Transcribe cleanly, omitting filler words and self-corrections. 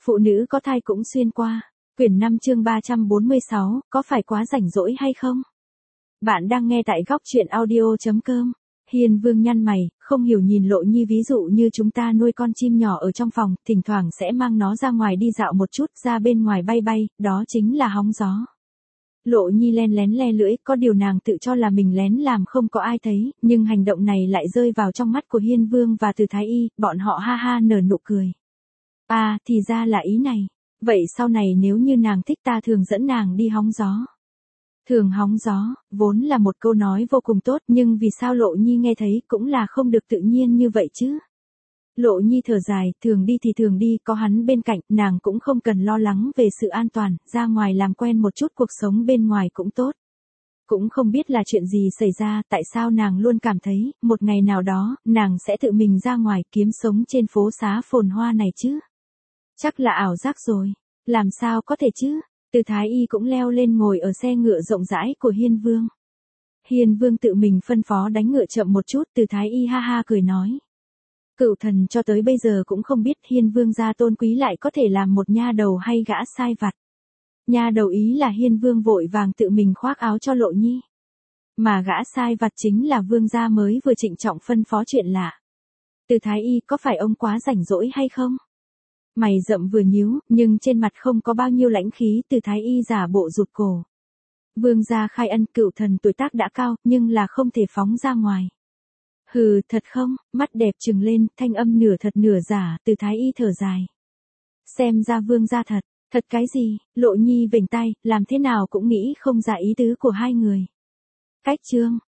Phụ nữ có thai cũng xuyên qua. Quyển 5 chương 346, có phải quá rảnh rỗi hay không? Bạn đang nghe tại góc truyện audio.com. Hiên Vương nhăn mày, không hiểu nhìn Lộ Nhi, ví dụ như chúng ta nuôi con chim nhỏ ở trong phòng, thỉnh thoảng sẽ mang nó ra ngoài đi dạo một chút, ra bên ngoài bay bay, đó chính là hóng gió. Lộ Nhi len lén le lưỡi, có điều nàng tự cho là mình lén làm không có ai thấy, nhưng hành động này lại rơi vào trong mắt của Hiên Vương và Từ Thái Y, bọn họ ha ha nở nụ cười. À, thì ra là ý này. Vậy sau này nếu như nàng thích ta thường dẫn nàng đi hóng gió. Thường hóng gió, vốn là một câu nói vô cùng tốt, nhưng vì sao Lộ Nhi nghe thấy cũng là không được tự nhiên như vậy chứ? Lộ Nhi thở dài, thường đi thì thường đi, có hắn bên cạnh, nàng cũng không cần lo lắng về sự an toàn, ra ngoài làm quen một chút cuộc sống bên ngoài cũng tốt. Cũng không biết là chuyện gì xảy ra, tại sao nàng luôn cảm thấy, một ngày nào đó, nàng sẽ tự mình ra ngoài kiếm sống trên phố xá phồn hoa này chứ? Chắc là ảo giác rồi. Làm sao có thể chứ? Từ Thái Y cũng leo lên ngồi ở xe ngựa rộng rãi của Hiên Vương. Hiên Vương tự mình phân phó đánh ngựa chậm một chút, Từ Thái Y ha ha cười nói. Cửu thần cho tới bây giờ cũng không biết Hiên Vương gia tôn quý lại có thể làm một nha đầu hay gã sai vặt. Nha đầu ý là Hiên Vương vội vàng tự mình khoác áo cho Lộ Nhi. Mà gã sai vặt chính là Vương gia mới vừa trịnh trọng phân phó chuyện lạ. Từ Thái Y, có phải ông quá rảnh rỗi hay không? Mày rậm vừa nhíu, nhưng trên mặt không có bao nhiêu lãnh khí, Từ Thái Y giả bộ rụt cổ. Vương gia khai ân, cửu thần tuổi tác đã cao, nhưng là không thể phóng ra ngoài. Hừ, thật không? Mắt đẹp trừng lên, thanh âm nửa thật nửa giả, Từ Thái Y thở dài. Xem ra vương gia thật. Thật cái gì? Lộ Nhi vểnh tay, làm thế nào cũng nghĩ không ra ý tứ của hai người. Cách chương,